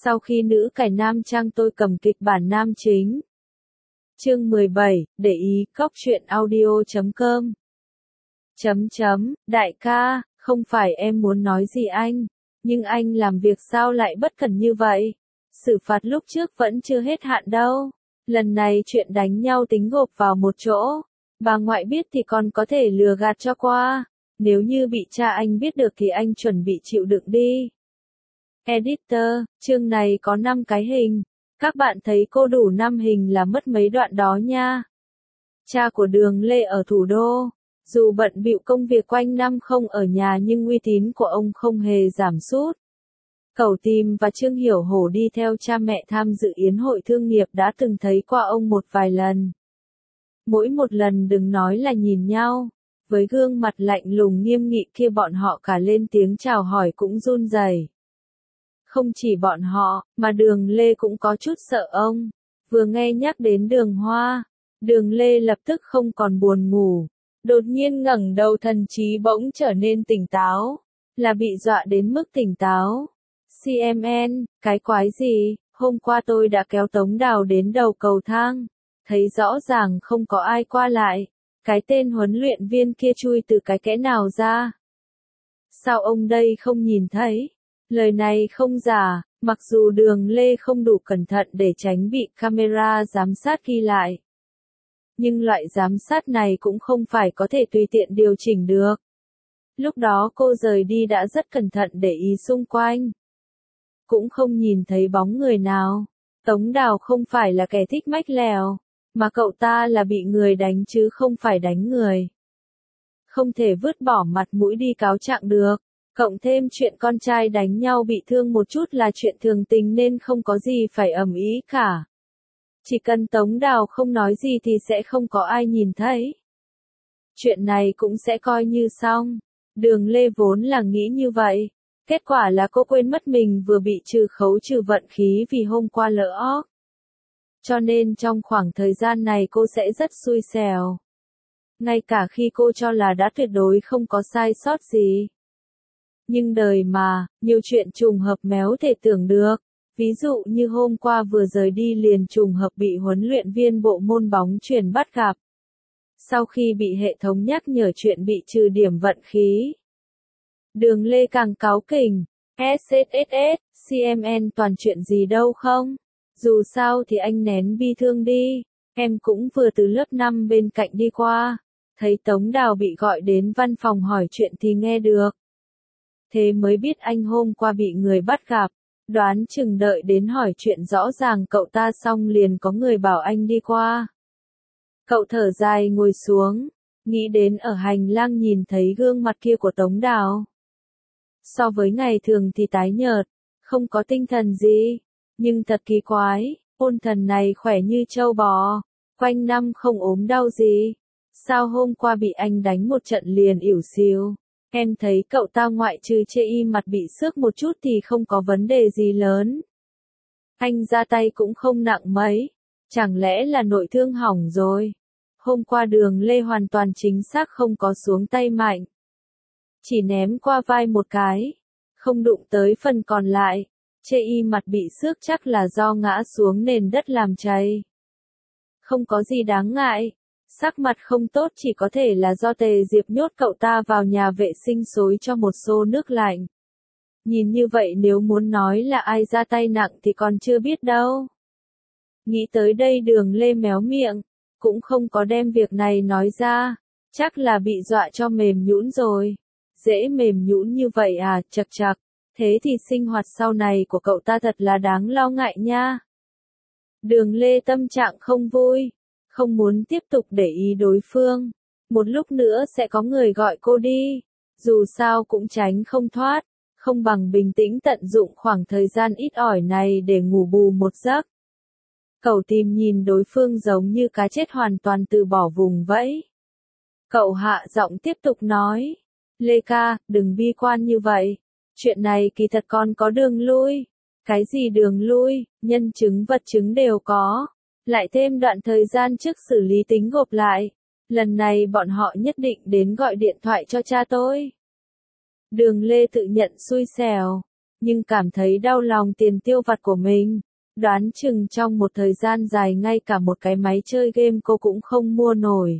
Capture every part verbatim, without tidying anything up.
Sau khi nữ cải nam trang tôi cầm kịch bản nam chính. Chương mười bảy, để ý, cóc truyện audio chấm com. Chấm chấm, đại ca, không phải em muốn nói gì anh, nhưng anh làm việc sao lại bất cẩn như vậy? Xử phạt lúc trước vẫn chưa hết hạn đâu. Lần này chuyện đánh nhau tính gộp vào một chỗ. Bà ngoại biết thì còn có thể lừa gạt cho qua. Nếu như bị cha anh biết được thì anh chuẩn bị chịu đựng đi. Editor, chương này có năm cái hình. Các bạn thấy cô đủ năm hình là mất mấy đoạn đó nha. Cha của Đường Lê ở thủ đô. Dù bận bịu công việc quanh năm không ở nhà nhưng uy tín của ông không hề giảm sút. Cẩu Tìm và Trương Hiểu Hổ đi theo cha mẹ tham dự yến hội thương nghiệp đã từng thấy qua ông một vài lần. Mỗi một lần đừng nói là nhìn nhau, với gương mặt lạnh lùng nghiêm nghị kia bọn họ cả lên tiếng chào hỏi cũng run rẩy. Không chỉ bọn họ, mà Đường Lê cũng có chút sợ ông. Vừa nghe nhắc đến Đường Hoa, Đường Lê lập tức không còn buồn ngủ. Đột nhiên ngẩng đầu, thần trí bỗng trở nên tỉnh táo. Là bị dọa đến mức tỉnh táo. xê em en, cái quái gì, hôm qua tôi đã kéo Tống Đào đến đầu cầu thang. Thấy rõ ràng không có ai qua lại. Cái tên huấn luyện viên kia chui từ cái kẽ nào ra? Sao ông đây không nhìn thấy? Lời này không giả, mặc dù Đường Lê không đủ cẩn thận để tránh bị camera giám sát ghi lại. Nhưng loại giám sát này cũng không phải có thể tùy tiện điều chỉnh được. Lúc đó cô rời đi đã rất cẩn thận để ý xung quanh. Cũng không nhìn thấy bóng người nào. Tống Đào không phải là kẻ thích mách lèo, mà cậu ta là bị người đánh chứ không phải đánh người. Không thể vứt bỏ mặt mũi đi cáo trạng được. Cộng thêm chuyện con trai đánh nhau bị thương một chút là chuyện thường tình nên không có gì phải ầm ĩ cả. Chỉ cần Tống Đào không nói gì thì sẽ không có ai nhìn thấy. Chuyện này cũng sẽ coi như xong. Đường Lê vốn là nghĩ như vậy. Kết quả là cô quên mất mình vừa bị trừ khấu trừ vận khí vì hôm qua lỡ óc. Cho nên trong khoảng thời gian này cô sẽ rất xui xẻo. Ngay cả khi cô cho là đã tuyệt đối không có sai sót gì. Nhưng đời mà, nhiều chuyện trùng hợp méo thể tưởng được. Ví dụ như hôm qua vừa rời đi liền trùng hợp bị huấn luyện viên bộ môn bóng chuyền bắt gặp. Sau khi bị hệ thống nhắc nhở chuyện bị trừ điểm vận khí. Đường Lê càng cáu kỉnh. ét ét ét ét, xê em en toàn chuyện gì đâu không? Dù sao thì anh nén bi thương đi. Em cũng vừa từ lớp năm bên cạnh đi qua. Thấy Tống Đào bị gọi đến văn phòng hỏi chuyện thì nghe được. Thế mới biết anh hôm qua bị người bắt gặp. Đoán chừng đợi đến hỏi chuyện rõ ràng cậu ta xong liền có người bảo anh đi qua. Cậu thở dài ngồi xuống, nghĩ đến ở hành lang nhìn thấy gương mặt kia của Tống Đào. So với ngày thường thì tái nhợt, không có tinh thần gì, nhưng thật kỳ quái, ôn thần này khỏe như trâu bò, quanh năm không ốm đau gì. Sao hôm qua bị anh đánh một trận liền ỉu xìu? Em thấy cậu ta ngoại trừ chê y mặt bị xước một chút thì không có vấn đề gì lớn. Anh ra tay cũng không nặng mấy. Chẳng lẽ là nội thương hỏng rồi? Hôm qua Đường Lê hoàn toàn chính xác không có xuống tay mạnh. Chỉ ném qua vai một cái. Không đụng tới phần còn lại. Chê y mặt bị xước chắc là do ngã xuống nền đất làm chày. Không có gì đáng ngại. Sắc mặt không tốt chỉ có thể là do Tề Diệp nhốt cậu ta vào nhà vệ sinh xối cho một xô nước lạnh. Nhìn như vậy nếu muốn nói là ai ra tay nặng thì còn chưa biết đâu. Nghĩ tới đây Đường Lê méo miệng, cũng không có đem việc này nói ra, chắc là bị dọa cho mềm nhũn rồi. Dễ mềm nhũn như vậy à, chật chật, thế thì sinh hoạt sau này của cậu ta thật là đáng lo ngại nha. Đường Lê tâm trạng không vui. Không muốn tiếp tục để ý đối phương. Một lúc nữa sẽ có người gọi cô đi. Dù sao cũng tránh không thoát. Không bằng bình tĩnh tận dụng khoảng thời gian ít ỏi này để ngủ bù một giấc. Cẩu Tìm nhìn đối phương giống như cá chết hoàn toàn từ bỏ vùng vẫy. Cậu hạ giọng tiếp tục nói. Lê ca, đừng bi quan như vậy. Chuyện này kỳ thật còn có đường lui. Cái gì đường lui, nhân chứng vật chứng đều có. Lại thêm đoạn thời gian trước xử lý tính gộp lại. Lần này bọn họ nhất định đến gọi điện thoại cho cha tôi. Đường Lê tự nhận xui xẻo. nhưng cảm thấy đau lòng tiền tiêu vặt của mình. Đoán chừng trong một thời gian dài ngay cả một cái máy chơi game cô cũng không mua nổi.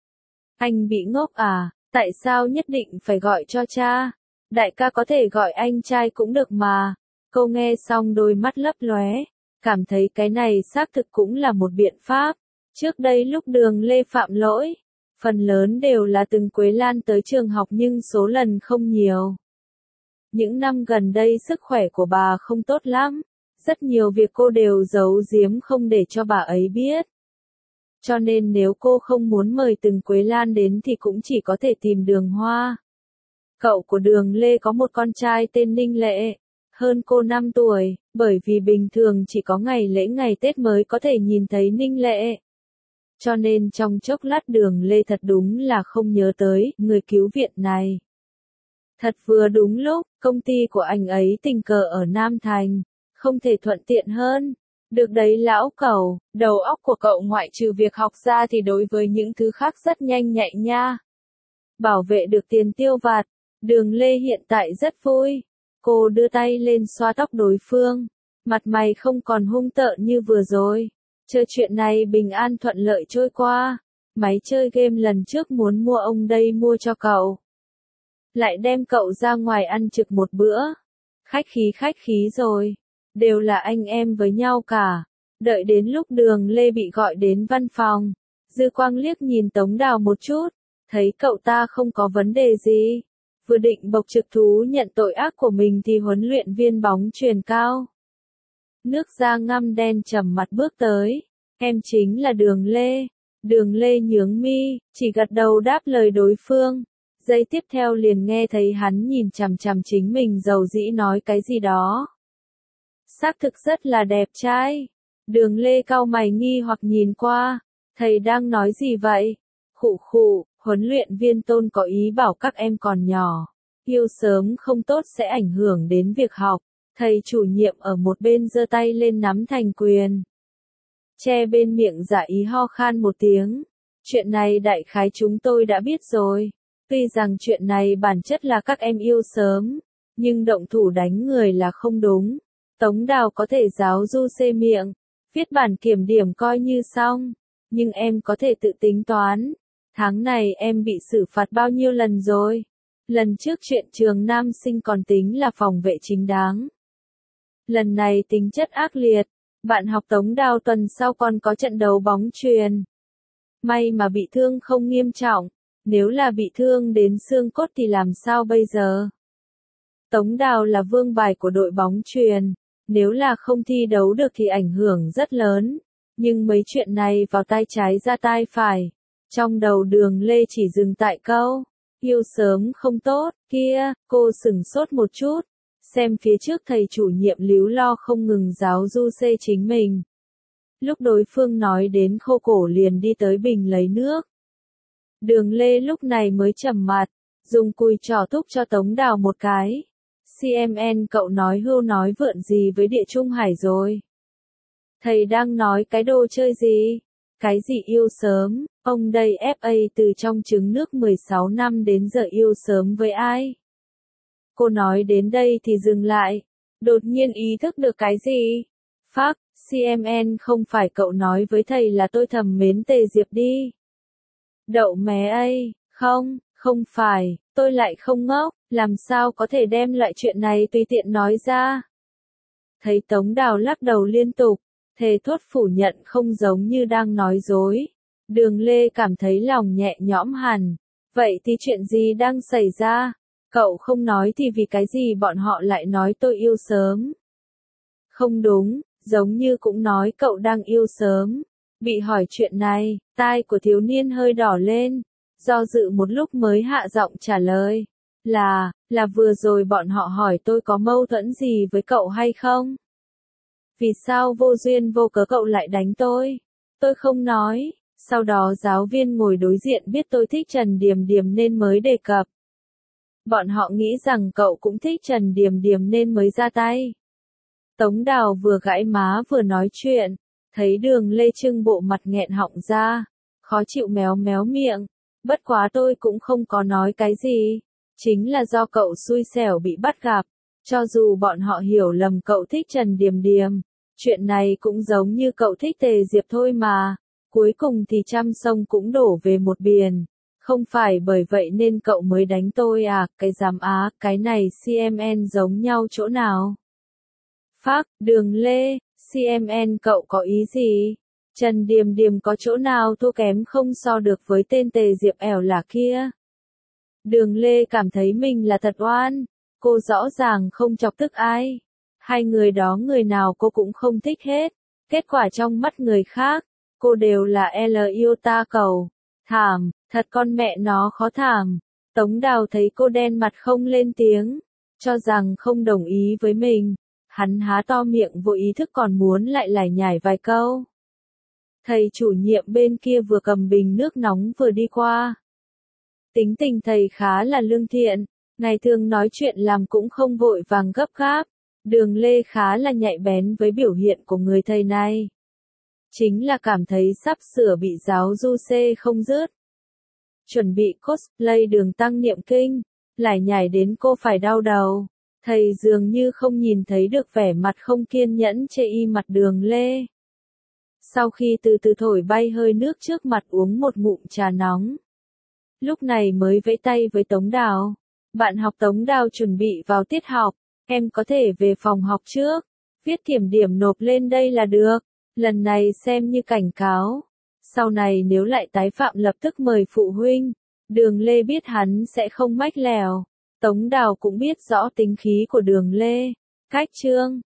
Anh bị ngốc à, tại sao nhất định phải gọi cho cha? Đại ca có thể gọi anh trai cũng được mà. Cô nghe xong đôi mắt lấp lóe, cảm thấy cái này xác thực cũng là một biện pháp. Trước đây lúc Đường Lê phạm lỗi, phần lớn đều là từng Quế Lan tới trường học nhưng số lần không nhiều. Những năm gần đây sức khỏe của bà không tốt lắm, rất nhiều việc cô đều giấu giếm không để cho bà ấy biết. Cho nên nếu cô không muốn mời từng Quế Lan đến thì cũng chỉ có thể tìm Đường Hoa. Cậu của Đường Lê có một con trai tên Ninh Lệ, hơn cô năm tuổi, bởi vì bình thường chỉ có ngày lễ ngày Tết mới có thể nhìn thấy Ninh Lệ. Cho nên trong chốc lát Đường Lê thật đúng là không nhớ tới người cứu viện này. Thật vừa đúng lúc, công ty của anh ấy tình cờ ở Nam Thành, không thể thuận tiện hơn. Được đấy lão cẩu, đầu óc của cậu ngoại trừ việc học ra thì đối với những thứ khác rất nhanh nhạy nha. Bảo vệ được tiền tiêu vặt, Đường Lê hiện tại rất vui. Cô đưa tay lên xoa tóc đối phương, mặt mày không còn hung tợn như vừa rồi. Chơi chuyện này bình an thuận lợi trôi qua. Máy chơi game lần trước muốn mua ông đây mua cho cậu. Lại đem cậu ra ngoài ăn trực một bữa. Khách khí khách khí rồi. Đều là anh em với nhau cả. Đợi đến lúc Đường Lê bị gọi đến văn phòng, Dư Quang liếc nhìn Tống Đào một chút, thấy cậu ta không có vấn đề gì. Vừa định bộc trực thú nhận tội ác của mình thì huấn luyện viên bóng chuyền cao. Nước da ngăm đen trầm mặt bước tới. Em chính là Đường Lê. Đường Lê nhướng mi, chỉ gật đầu đáp lời đối phương. Giây tiếp theo liền nghe thấy hắn nhìn chằm chằm chính mình dầu dĩ nói cái gì đó. Xác thực rất là đẹp trai. Đường Lê cau mày nghi hoặc nhìn qua. Thầy đang nói gì vậy? Khụ khụ, huấn luyện viên Tôn có ý bảo các em còn nhỏ. Yêu sớm không tốt sẽ ảnh hưởng đến việc học. Thầy chủ nhiệm ở một bên giơ tay lên nắm thành quyền. Che bên miệng giả ý ho khan một tiếng. Chuyện này đại khái chúng tôi đã biết rồi. Tuy rằng chuyện này bản chất là các em yêu sớm, nhưng động thủ đánh người là không đúng. Tống Đào có thể giáo du xê miệng, viết bản kiểm điểm coi như xong, nhưng em có thể tự tính toán. Tháng này em bị xử phạt bao nhiêu lần rồi? Lần trước chuyện trường nam sinh còn tính là phòng vệ chính đáng. Lần này tính chất ác liệt, bạn học Tống Đào tuần sau còn có trận đấu bóng chuyền. May mà bị thương không nghiêm trọng, nếu là bị thương đến xương cốt thì làm sao bây giờ? Tống Đào là vương bài của đội bóng chuyền, nếu là không thi đấu được thì ảnh hưởng rất lớn, nhưng mấy chuyện này vào tai trái ra tai phải. Trong đầu Đường Lê chỉ dừng tại câu, yêu sớm không tốt, kia, cô sửng sốt một chút, xem phía trước thầy chủ nhiệm líu lo không ngừng giáo du xê chính mình. Lúc đối phương nói đến khô cổ liền đi tới bình lấy nước. Đường Lê lúc này mới trầm mặt, dùng cùi trỏ thúc cho Tống Đào một cái. xê em en cậu nói hưu nói vượn gì với Địa Trung Hải rồi? Thầy đang nói cái đồ chơi gì? Cái gì yêu sớm? Ông đây ép a từ trong trứng nước mười sáu năm đến giờ yêu sớm với ai? Cô nói đến đây thì dừng lại, đột nhiên ý thức được cái gì? Phác, xê em en không phải cậu nói với thầy là tôi thầm mến Tề Diệp đi. Đậu mé ấy, không, không phải, tôi lại không ngốc, làm sao có thể đem loại chuyện này tùy tiện nói ra. Thấy Tống Đào lắc đầu liên tục, thề thốt phủ nhận không giống như đang nói dối. Đường Lê cảm thấy lòng nhẹ nhõm hẳn. Vậy thì chuyện gì đang xảy ra? Cậu không nói thì vì cái gì bọn họ lại nói tôi yêu sớm? Không đúng, giống như cũng nói cậu đang yêu sớm. Bị hỏi chuyện này, tai của thiếu niên hơi đỏ lên, do dự một lúc mới hạ giọng trả lời. Là, là vừa rồi bọn họ hỏi tôi có mâu thuẫn gì với cậu hay không? Vì sao vô duyên vô cớ cậu lại đánh tôi? Tôi không nói, sau đó giáo viên ngồi đối diện biết tôi thích Trần Điềm Điềm nên mới đề cập. Bọn họ nghĩ rằng cậu cũng thích Trần Điềm Điềm nên mới ra tay. Tống Đào vừa gãi má vừa nói chuyện, thấy Đường Lê trưng bộ mặt nghẹn họng ra, khó chịu méo méo miệng, bất quá tôi cũng không có nói cái gì, chính là do cậu xui xẻo bị bắt gặp, Cho dù bọn họ hiểu lầm cậu thích Trần Điềm Điềm, chuyện này cũng giống như cậu thích Tề Diệp thôi mà, cuối cùng thì trăm sông cũng đổ về một biển. Không phải bởi vậy nên cậu mới đánh tôi à, cái giám á, cái này xê em en giống nhau chỗ nào? Phác, Đường Lê, xê em en cậu có ý gì? Trần Điềm Điềm có chỗ nào thua kém không so được với tên Tề Diệp ẻo lả kia? Đường Lê cảm thấy mình là thật oan, cô rõ ràng không chọc tức ai. Hai người đó người nào cô cũng không thích hết, kết quả trong mắt người khác, cô đều là L yêu ta cầu. Thảm, thật con mẹ nó khó thảm. Tống Đào thấy cô đen mặt không lên tiếng, cho rằng không đồng ý với mình. Hắn há to miệng vô ý thức còn muốn lại lải nhải vài câu. Thầy chủ nhiệm bên kia vừa cầm bình nước nóng vừa đi qua. Tính tình thầy khá là lương thiện, ngày thường nói chuyện làm cũng không vội vàng gấp gáp. Đường Lê khá là nhạy bén với biểu hiện của người thầy này. Chính là cảm thấy sắp sửa bị giáo du xê không dứt. Chuẩn bị cosplay Đường Tăng niệm kinh, lải nhải đến cô phải đau đầu. Thầy dường như không nhìn thấy được vẻ mặt không kiên nhẫn chê y mặt Đường Lê. Sau khi từ từ thổi bay hơi nước trước mặt uống một ngụm trà nóng. Lúc này mới vẫy tay với Tống Đào. Bạn học Tống Đào chuẩn bị vào tiết học, em có thể về phòng học trước, viết kiểm điểm nộp lên đây là được. Lần này xem như cảnh cáo. Sau này nếu lại tái phạm lập tức mời phụ huynh. Đường Lê biết hắn sẽ không mách lèo. Tống Đào cũng biết rõ tính khí của Đường Lê. Cách chương